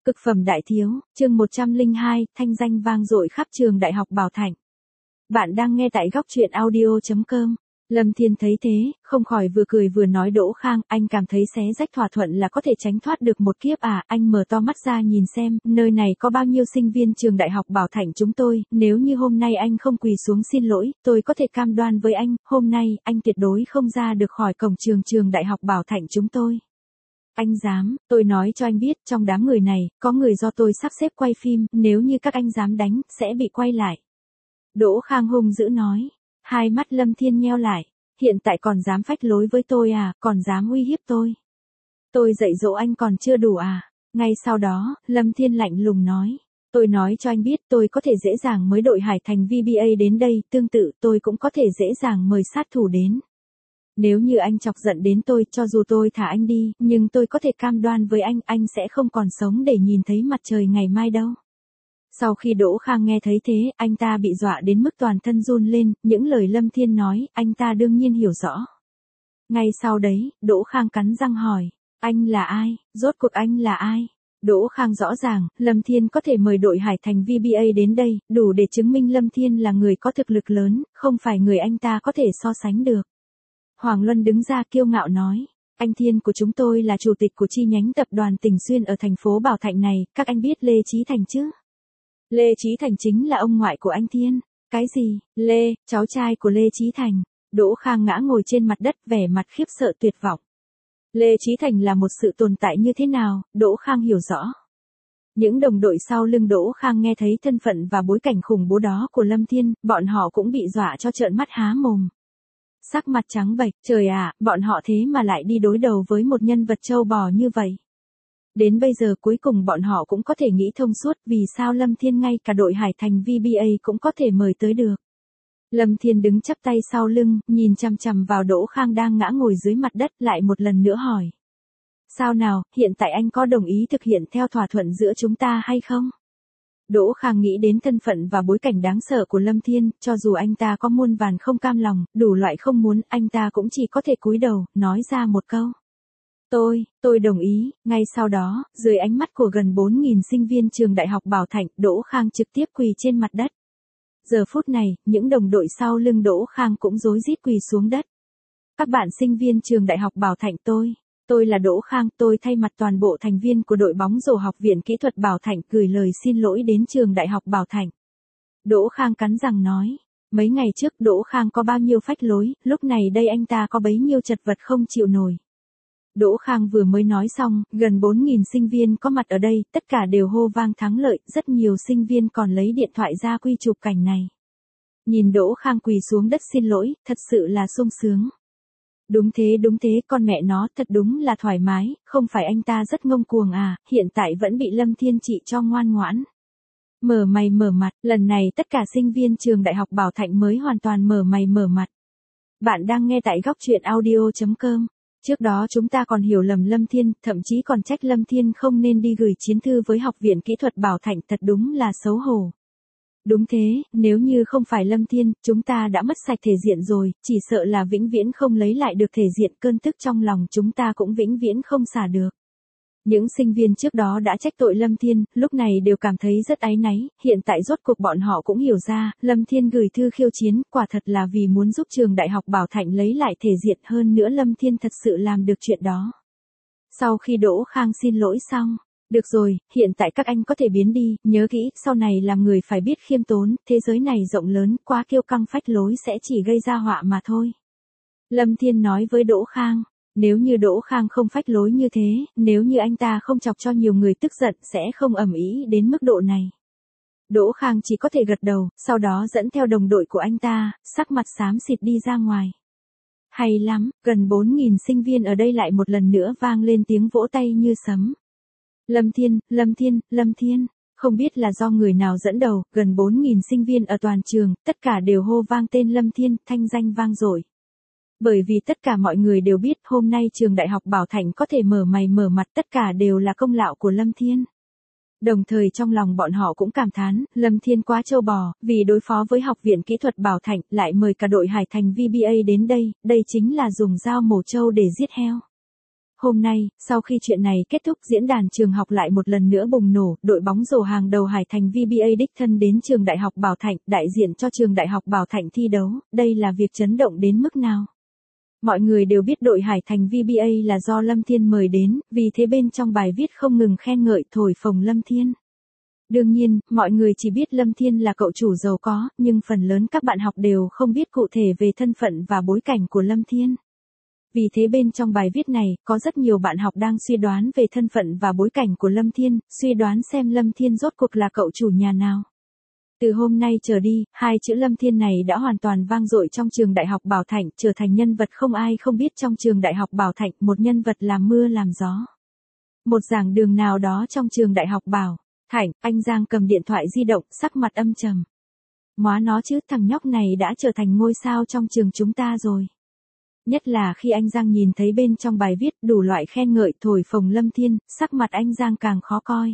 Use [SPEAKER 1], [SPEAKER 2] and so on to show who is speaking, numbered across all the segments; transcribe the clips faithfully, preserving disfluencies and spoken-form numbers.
[SPEAKER 1] Cực phẩm đại thiếu, chương một trăm lẻ hai, thanh danh vang dội khắp trường Đại học Bảo Thạnh. Bạn đang nghe tại góc truyện audio chấm com. Lâm Thiên thấy thế, không khỏi vừa cười vừa nói Đỗ Khang, anh cảm thấy xé rách thỏa thuận là có thể tránh thoát được một kiếp à, anh mở to mắt ra nhìn xem, nơi này có bao nhiêu sinh viên trường Đại học Bảo Thạnh chúng tôi, nếu như hôm nay anh không quỳ xuống xin lỗi, tôi có thể cam đoan với anh, hôm nay, anh tuyệt đối không ra được khỏi cổng trường trường Đại học Bảo Thạnh chúng tôi. Anh dám, tôi nói cho anh biết, trong đám người này, có người do tôi sắp xếp quay phim, nếu như các anh dám đánh, sẽ bị quay lại. Đỗ Khang hung dữ nói. Hai mắt Lâm Thiên nheo lại, hiện tại còn dám phách lối với tôi à, còn dám uy hiếp tôi. Tôi dạy dỗ anh còn chưa đủ à. Ngay sau đó, Lâm Thiên lạnh lùng nói. Tôi nói cho anh biết tôi có thể dễ dàng mới đội Hải Thành vê bê a đến đây, tương tự tôi cũng có thể dễ dàng mời sát thủ đến. Nếu như anh chọc giận đến tôi, cho dù tôi thả anh đi, nhưng tôi có thể cam đoan với anh, anh sẽ không còn sống để nhìn thấy mặt trời ngày mai đâu. Sau khi Đỗ Khang nghe thấy thế, anh ta bị dọa đến mức toàn thân run lên, những lời Lâm Thiên nói, anh ta đương nhiên hiểu rõ. Ngay sau đấy, Đỗ Khang cắn răng hỏi, anh là ai, rốt cuộc anh là ai? Đỗ Khang rõ ràng, Lâm Thiên có thể mời đội Hải Thành vê bê a đến đây, đủ để chứng minh Lâm Thiên là người có thực lực lớn, không phải người anh ta có thể so sánh được. Hoàng Luân đứng ra kiêu ngạo nói, anh Thiên của chúng tôi là chủ tịch của chi nhánh tập đoàn Tỉnh Xuyên ở thành phố Bảo Thạnh này, các anh biết Lê Chí Thành chứ? Lê Chí Thành chính là ông ngoại của anh Thiên. Cái gì, Lê, cháu trai của Lê Chí Thành? Đỗ Khang ngã ngồi trên mặt đất vẻ mặt khiếp sợ tuyệt vọng. Lê Chí Thành là một sự tồn tại như thế nào, Đỗ Khang hiểu rõ. Những đồng đội sau lưng Đỗ Khang nghe thấy thân phận và bối cảnh khủng bố đó của Lâm Thiên, bọn họ cũng bị dọa cho trợn mắt há mồm. Sắc mặt trắng bệch, trời ạ, bọn họ thế mà lại đi đối đầu với một nhân vật trâu bò như vậy. Đến bây giờ cuối cùng bọn họ cũng có thể nghĩ thông suốt vì sao Lâm Thiên ngay cả đội Hải Thành vê bê a cũng có thể mời tới được. Lâm Thiên đứng chắp tay sau lưng, nhìn chằm chằm vào Đỗ Khang đang ngã ngồi dưới mặt đất lại một lần nữa hỏi. Sao nào, hiện tại anh có đồng ý thực hiện theo thỏa thuận giữa chúng ta hay không? Đỗ Khang nghĩ đến thân phận và bối cảnh đáng sợ của Lâm Thiên, cho dù anh ta có muôn vàn không cam lòng, đủ loại không muốn, anh ta cũng chỉ có thể cúi đầu, nói ra một câu. Tôi, tôi đồng ý, ngay sau đó, dưới ánh mắt của gần bốn nghìn sinh viên trường Đại học Bảo Thạnh, Đỗ Khang trực tiếp quỳ trên mặt đất. Giờ phút này, những đồng đội sau lưng Đỗ Khang cũng rối rít quỳ xuống đất. Các bạn sinh viên trường Đại học Bảo Thạnh tôi, tôi là Đỗ Khang, tôi thay mặt toàn bộ thành viên của đội bóng rổ học viện kỹ thuật Bảo Thạnh gửi lời xin lỗi đến trường Đại học Bảo Thạnh. Đỗ Khang cắn răng nói, mấy ngày trước Đỗ Khang có bao nhiêu phách lối, lúc này đây anh ta có bấy nhiêu chật vật không chịu nổi. Đỗ Khang vừa mới nói xong, gần bốn nghìn sinh viên có mặt ở đây, tất cả đều hô vang thắng lợi, rất nhiều sinh viên còn lấy điện thoại ra quy chụp cảnh này. Nhìn Đỗ Khang quỳ xuống đất xin lỗi, thật sự là sung sướng. Đúng thế đúng thế, con mẹ nó, thật đúng là thoải mái, không phải anh ta rất ngông cuồng à, hiện tại vẫn bị Lâm Thiên trị cho ngoan ngoãn. Mở mày mở mặt, lần này tất cả sinh viên trường Đại học Bảo Thạnh mới hoàn toàn mở mày mở mặt. Bạn đang nghe tại góc truyện audio chấm com. Trước đó chúng ta còn hiểu lầm Lâm Thiên, thậm chí còn trách Lâm Thiên không nên đi gửi chiến thư với Học viện Kỹ thuật Bảo Thạnh, thật đúng là xấu hổ. Đúng thế, nếu như không phải Lâm Thiên, chúng ta đã mất sạch thể diện rồi, chỉ sợ là vĩnh viễn không lấy lại được thể diện, cơn tức trong lòng chúng ta cũng vĩnh viễn không xả được. Những sinh viên trước đó đã trách tội Lâm Thiên, lúc này đều cảm thấy rất áy náy, hiện tại rốt cuộc bọn họ cũng hiểu ra, Lâm Thiên gửi thư khiêu chiến, quả thật là vì muốn giúp trường Đại học Bảo Thạnh lấy lại thể diện, hơn nữa Lâm Thiên thật sự làm được chuyện đó. Sau khi Đỗ Khang xin lỗi xong, được rồi, hiện tại các anh có thể biến đi, nhớ kỹ, sau này làm người phải biết khiêm tốn, thế giới này rộng lớn, quá kiêu căng phách lối sẽ chỉ gây ra họa mà thôi. Lâm Thiên nói với Đỗ Khang. Nếu như Đỗ Khang không phách lối như thế, nếu như anh ta không chọc cho nhiều người tức giận sẽ không ầm ĩ đến mức độ này. Đỗ Khang chỉ có thể gật đầu, sau đó dẫn theo đồng đội của anh ta, sắc mặt xám xịt đi ra ngoài. Hay lắm, gần bốn nghìn sinh viên ở đây lại một lần nữa vang lên tiếng vỗ tay như sấm. Lâm Thiên, Lâm Thiên, Lâm Thiên, không biết là do người nào dẫn đầu, gần bốn nghìn sinh viên ở toàn trường, tất cả đều hô vang tên Lâm Thiên, thanh danh vang dội. Bởi vì tất cả mọi người đều biết hôm nay trường Đại học Bảo Thạnh có thể mở mày mở mặt, tất cả đều là công lao của Lâm Thiên. Đồng thời trong lòng bọn họ cũng cảm thán, Lâm Thiên quá trâu bò, vì đối phó với Học viện Kỹ thuật Bảo Thạnh lại mời cả đội Hải Thành vê bê a đến đây, đây chính là dùng dao mổ trâu để giết heo. Hôm nay, sau khi chuyện này kết thúc, diễn đàn trường học lại một lần nữa bùng nổ, đội bóng rổ hàng đầu Hải Thành vê bê a đích thân đến trường Đại học Bảo Thạnh, đại diện cho trường Đại học Bảo Thạnh thi đấu, đây là việc chấn động đến mức nào? Mọi người đều biết đội Hải Thành vê bê a là do Lâm Thiên mời đến, vì thế bên trong bài viết không ngừng khen ngợi thổi phồng Lâm Thiên. Đương nhiên, mọi người chỉ biết Lâm Thiên là cậu chủ giàu có, nhưng phần lớn các bạn học đều không biết cụ thể về thân phận và bối cảnh của Lâm Thiên. Vì thế bên trong bài viết này, có rất nhiều bạn học đang suy đoán về thân phận và bối cảnh của Lâm Thiên, suy đoán xem Lâm Thiên rốt cuộc là cậu chủ nhà nào. Từ hôm nay trở đi, hai chữ Lâm Thiên này đã hoàn toàn vang dội trong trường Đại học Bảo Thạnh, trở thành nhân vật không ai không biết trong trường Đại học Bảo Thạnh, một nhân vật làm mưa làm gió. Một giảng đường nào đó trong trường Đại học Bảo Thạnh, anh Giang cầm điện thoại di động, sắc mặt âm trầm. Móa nó chứ, thằng nhóc này đã trở thành ngôi sao trong trường chúng ta rồi. Nhất là khi anh Giang nhìn thấy bên trong bài viết đủ loại khen ngợi thổi phồng Lâm Thiên, sắc mặt anh Giang càng khó coi.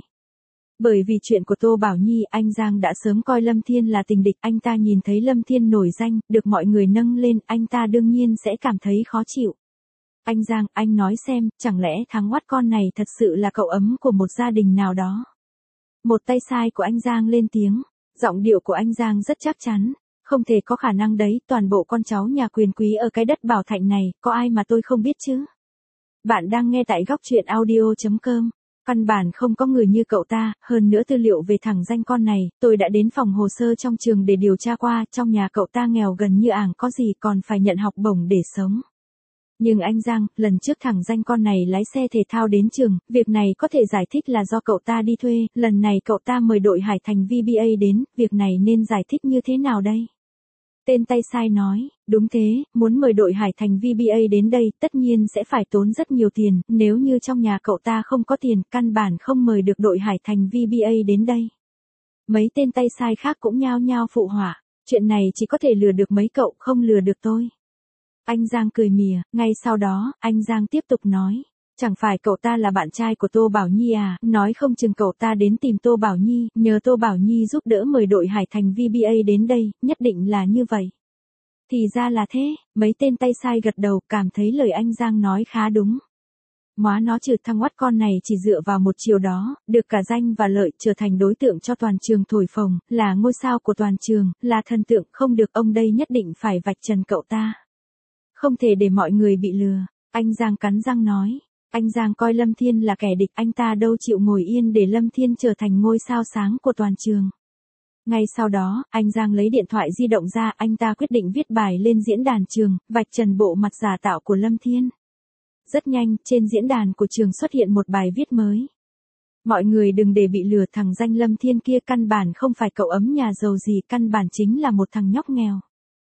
[SPEAKER 1] Bởi vì chuyện của Tô Bảo Nhi, anh Giang đã sớm coi Lâm Thiên là tình địch, anh ta nhìn thấy Lâm Thiên nổi danh, được mọi người nâng lên, anh ta đương nhiên sẽ cảm thấy khó chịu. Anh Giang, anh nói xem, chẳng lẽ thằng oát con này thật sự là cậu ấm của một gia đình nào đó? Một tay sai của anh Giang lên tiếng, giọng điệu của anh Giang rất chắc chắn. Không thể có khả năng đấy, toàn bộ con cháu nhà quyền quý ở cái đất Bảo Thạnh này, có ai mà tôi không biết chứ? Bạn đang nghe tại góc truyện audio chấm com. Căn bản không có người như cậu ta, hơn nữa tư liệu về thằng danh con này, tôi đã đến phòng hồ sơ trong trường để điều tra qua, trong nhà cậu ta nghèo gần như ảng có gì còn phải nhận học bổng để sống. Nhưng anh Giang, lần trước thằng danh con này lái xe thể thao đến trường, việc này có thể giải thích là do cậu ta đi thuê, lần này cậu ta mời đội Hải Thành vê bê a đến, việc này nên giải thích như thế nào đây? Tên tay sai nói, đúng thế, muốn mời đội Hải Thành vê bê a đến đây, tất nhiên sẽ phải tốn rất nhiều tiền, nếu như trong nhà cậu ta không có tiền, căn bản không mời được đội Hải Thành vê bê a đến đây. Mấy tên tay sai khác cũng nhao nhao phụ họa, chuyện này chỉ có thể lừa được mấy cậu, không lừa được tôi. Anh Giang cười mỉa, ngay sau đó, anh Giang tiếp tục nói, chẳng phải cậu ta là bạn trai của Tô Bảo Nhi à, nói không chừng cậu ta đến tìm Tô Bảo Nhi, nhờ Tô Bảo Nhi giúp đỡ mời đội Hải Thành vê bê a đến đây, nhất định là như vậy. Thì ra là thế, mấy tên tay sai gật đầu, cảm thấy lời anh Giang nói khá đúng. Móa nó trừ, thằng oát con này chỉ dựa vào một chiều đó, được cả danh và lợi, trở thành đối tượng cho toàn trường thổi phồng, là ngôi sao của toàn trường, là thần tượng, không được, ông đây nhất định phải vạch trần cậu ta. Không thể để mọi người bị lừa, anh Giang cắn răng nói. Anh Giang coi Lâm Thiên là kẻ địch, anh ta đâu chịu ngồi yên để Lâm Thiên trở thành ngôi sao sáng của toàn trường. Ngay sau đó, anh Giang lấy điện thoại di động ra, anh ta quyết định viết bài lên diễn đàn trường, vạch trần bộ mặt giả tạo của Lâm Thiên. Rất nhanh, trên diễn đàn của trường xuất hiện một bài viết mới. Mọi người đừng để bị lừa, thằng danh Lâm Thiên kia căn bản không phải cậu ấm nhà giàu gì, căn bản chính là một thằng nhóc nghèo.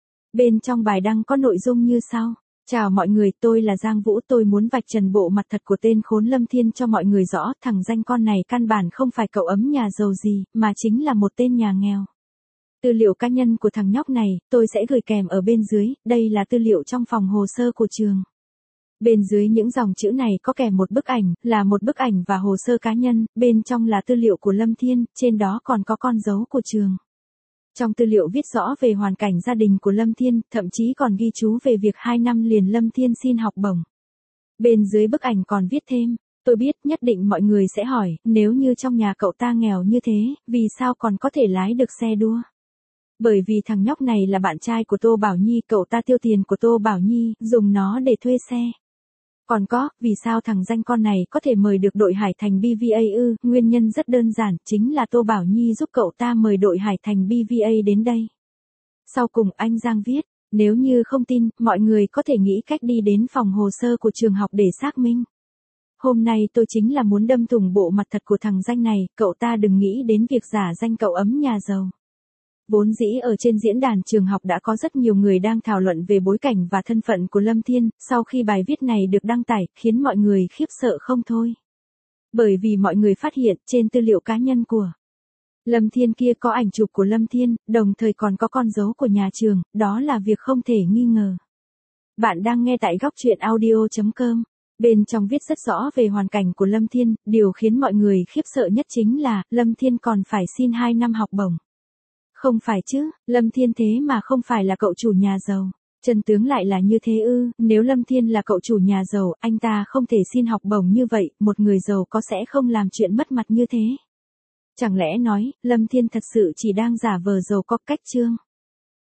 [SPEAKER 1] Bên trong bài đăng có nội dung như sau. Chào mọi người, tôi là Giang Vũ, tôi muốn vạch trần bộ mặt thật của tên khốn Lâm Thiên cho mọi người rõ, thằng danh con này căn bản không phải cậu ấm nhà giàu gì, mà chính là một tên nhà nghèo. Tư liệu cá nhân của thằng nhóc này, tôi sẽ gửi kèm ở bên dưới, đây là tư liệu trong phòng hồ sơ của trường. Bên dưới những dòng chữ này có kèm một bức ảnh, là một bức ảnh và hồ sơ cá nhân, bên trong là tư liệu của Lâm Thiên, trên đó còn có con dấu của trường. Trong tư liệu viết rõ về hoàn cảnh gia đình của Lâm Thiên, thậm chí còn ghi chú về việc hai năm liền Lâm Thiên xin học bổng. Bên dưới bức ảnh còn viết thêm, tôi biết nhất định mọi người sẽ hỏi, nếu như trong nhà cậu ta nghèo như thế, vì sao còn có thể lái được xe đua? Bởi vì thằng nhóc này là bạn trai của Tô Bảo Nhi, cậu ta tiêu tiền của Tô Bảo Nhi, dùng nó để thuê xe. Còn có, vì sao thằng danh con này có thể mời được đội Hải Thành bê vê a ư, nguyên nhân rất đơn giản, chính là Tô Bảo Nhi giúp cậu ta mời đội Hải Thành bê vê a đến đây. Sau cùng anh Giang viết, nếu như không tin, mọi người có thể nghĩ cách đi đến phòng hồ sơ của trường học để xác minh. Hôm nay tôi chính là muốn đâm thủng bộ mặt thật của thằng danh này, cậu ta đừng nghĩ đến việc giả danh cậu ấm nhà giàu. Vốn dĩ ở trên diễn đàn trường học đã có rất nhiều người đang thảo luận về bối cảnh và thân phận của Lâm Thiên, sau khi bài viết này được đăng tải, khiến mọi người khiếp sợ không thôi. Bởi vì mọi người phát hiện trên tư liệu cá nhân của Lâm Thiên kia có ảnh chụp của Lâm Thiên, đồng thời còn có con dấu của nhà trường, đó là việc không thể nghi ngờ. Bạn đang nghe tại góc truyện audio chấm com. Bên trong viết rất rõ về hoàn cảnh của Lâm Thiên, điều khiến mọi người khiếp sợ nhất chính là, Lâm Thiên còn phải xin hai năm học bổng. Không phải chứ, Lâm Thiên thế mà không phải là cậu chủ nhà giàu. Chân tướng lại là như thế ư, nếu Lâm Thiên là cậu chủ nhà giàu, anh ta không thể xin học bổng như vậy, một người giàu có sẽ không làm chuyện mất mặt như thế. Chẳng lẽ nói, Lâm Thiên thật sự chỉ đang giả vờ giàu có cách Trương